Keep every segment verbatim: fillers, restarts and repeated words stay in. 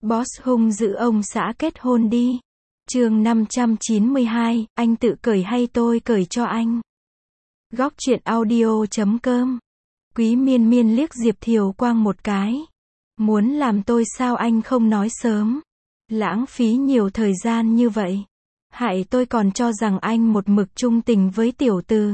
Boss hung dữ ông xã kết hôn đi. Chương năm trăm chín mươi hai, anh tự cởi hay tôi cởi cho anh? Góc truyện audio chấm com. Quý Miên Miên liếc Diệp Thiều Quang một cái. Muốn làm tôi sao anh không nói sớm? Lãng phí nhiều thời gian như vậy. Hại tôi còn cho rằng anh một mực trung tình với tiểu từ.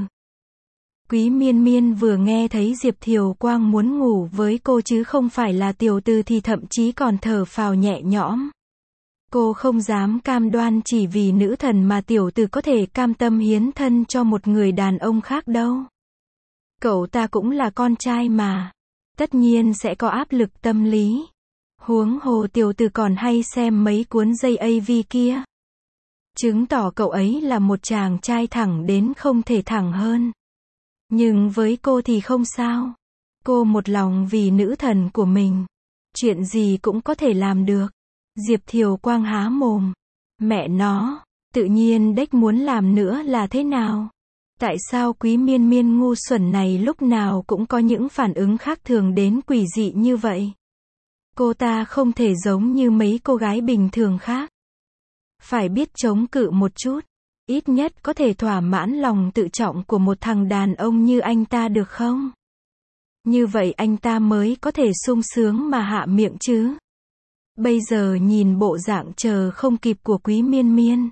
Quý Miên Miên vừa nghe thấy Diệp Thiều Quang muốn ngủ với cô chứ không phải là tiểu từ thì thậm chí còn thở phào nhẹ nhõm. Cô không dám cam đoan chỉ vì nữ thần mà tiểu từ có thể cam tâm hiến thân cho một người đàn ông khác đâu. Cậu ta cũng là con trai mà. Tất nhiên sẽ có áp lực tâm lý. Huống hồ tiểu từ còn hay xem mấy cuốn dây a vê kia. Chứng tỏ cậu ấy là một chàng trai thẳng đến không thể thẳng hơn. Nhưng với cô thì không sao. Cô một lòng vì nữ thần của mình. Chuyện gì cũng có thể làm được. Diệp Thiều Quang há mồm. Mẹ nó, tự nhiên đếch muốn làm nữa là thế nào? Tại sao Quý Miên Miên ngu xuẩn này lúc nào cũng có những phản ứng khác thường đến quỷ dị như vậy? Cô ta không thể giống như mấy cô gái bình thường khác. Phải biết chống cự một chút. Ít nhất có thể thỏa mãn lòng tự trọng của một thằng đàn ông như anh ta được không? Như vậy anh ta mới có thể sung sướng mà hạ miệng chứ. Bây giờ nhìn bộ dạng chờ không kịp của Quý Miên Miên.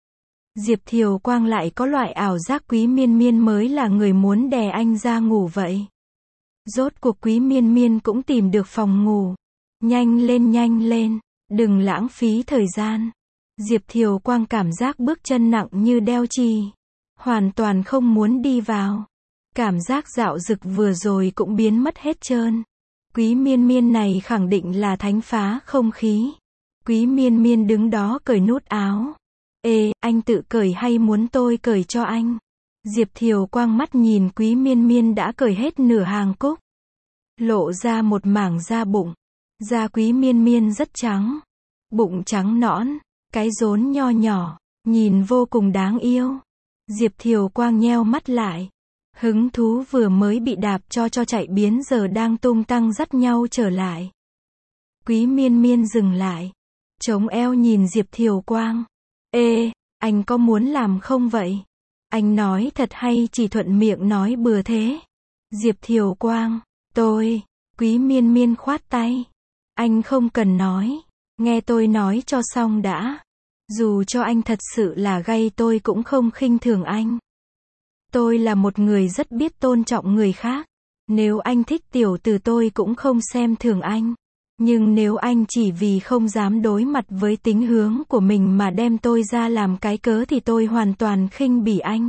Diệp Thiều Quang lại có loại ảo giác Quý Miên Miên mới là người muốn đè anh ra ngủ vậy. Rốt cuộc Quý Miên Miên cũng tìm được phòng ngủ. Nhanh lên nhanh lên, đừng lãng phí thời gian. Diệp Thiều Quang cảm giác bước chân nặng như đeo chì. Hoàn toàn không muốn đi vào. Cảm giác dạo dực vừa rồi cũng biến mất hết trơn. Quý Miên Miên này khẳng định là thánh phá không khí. Quý Miên Miên đứng đó cởi nút áo. Ê, anh tự cởi hay muốn tôi cởi cho anh? Diệp Thiều Quang mắt nhìn Quý Miên Miên đã cởi hết nửa hàng cúc. Lộ ra một mảng da bụng. Da Quý Miên Miên rất trắng. Bụng trắng nõn. Cái rốn nho nhỏ. Nhìn vô cùng đáng yêu. Diệp Thiều Quang nheo mắt lại. Hứng thú vừa mới bị đạp cho cho chạy biến giờ đang tung tăng dắt nhau trở lại. Quý Miên Miên dừng lại. Chống eo nhìn Diệp Thiều Quang. Ê, anh có muốn làm không vậy? Anh nói thật hay chỉ thuận miệng nói bừa thế? Diệp Thiều Quang. Tôi. Quý Miên Miên khoát tay. Anh không cần nói. Nghe tôi nói cho xong đã. Dù cho anh thật sự là gay tôi cũng không khinh thường anh. Tôi là một người rất biết tôn trọng người khác. Nếu anh thích tiểu từ tôi cũng không xem thường anh. Nhưng nếu anh chỉ vì không dám đối mặt với tính hướng của mình mà đem tôi ra làm cái cớ thì tôi hoàn toàn khinh bỉ anh.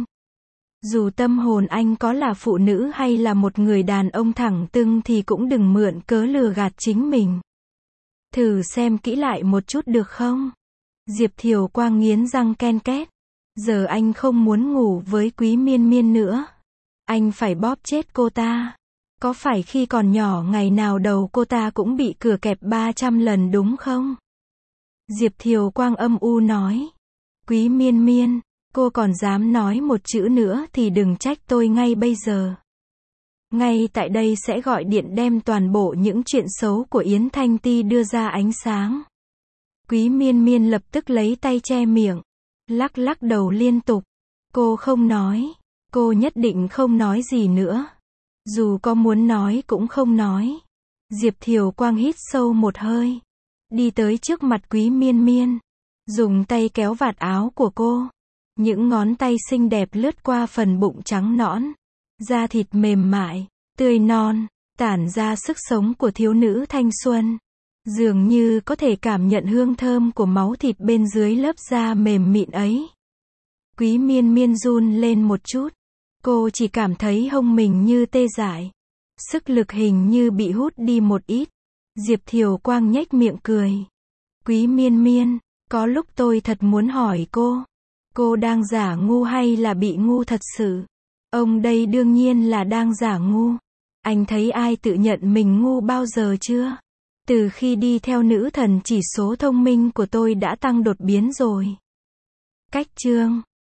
Dù tâm hồn anh có là phụ nữ hay là một người đàn ông thẳng tưng thì cũng đừng mượn cớ lừa gạt chính mình. Thử xem kỹ lại một chút được không? Diệp Thiều Quang nghiến răng ken két. Giờ anh không muốn ngủ với Quý Miên Miên nữa. Anh phải bóp chết cô ta. Có phải khi còn nhỏ ngày nào đầu cô ta cũng bị cửa kẹp ba trăm lần đúng không? Diệp Thiều Quang âm u nói. Quý Miên Miên, cô còn dám nói một chữ nữa thì đừng trách tôi ngay bây giờ. Ngay tại đây sẽ gọi điện đem toàn bộ những chuyện xấu của Yến Thanh Ti đưa ra ánh sáng. Quý Miên Miên lập tức lấy tay che miệng. Lắc lắc đầu liên tục. Cô không nói. Cô nhất định không nói gì nữa. Dù có muốn nói cũng không nói. Diệp Thiều Quang hít sâu một hơi. Đi tới trước mặt Quý Miên Miên. Dùng tay kéo vạt áo của cô. Những ngón tay xinh đẹp lướt qua phần bụng trắng nõn. Da thịt mềm mại, tươi non, tản ra sức sống của thiếu nữ thanh xuân. Dường như có thể cảm nhận hương thơm của máu thịt bên dưới lớp da mềm mịn ấy. Quý Miên Miên run lên một chút. Cô chỉ cảm thấy hông mình như tê dại. Sức lực hình như bị hút đi một ít. Diệp Thiều Quang nhếch miệng cười. Quý Miên Miên, có lúc tôi thật muốn hỏi cô. Cô đang giả ngu hay là bị ngu thật sự? Ông đây đương nhiên là đang giả ngu. Anh thấy ai tự nhận mình ngu bao giờ chưa? Từ khi đi theo nữ thần chỉ số thông minh của tôi đã tăng đột biến rồi. Cách chương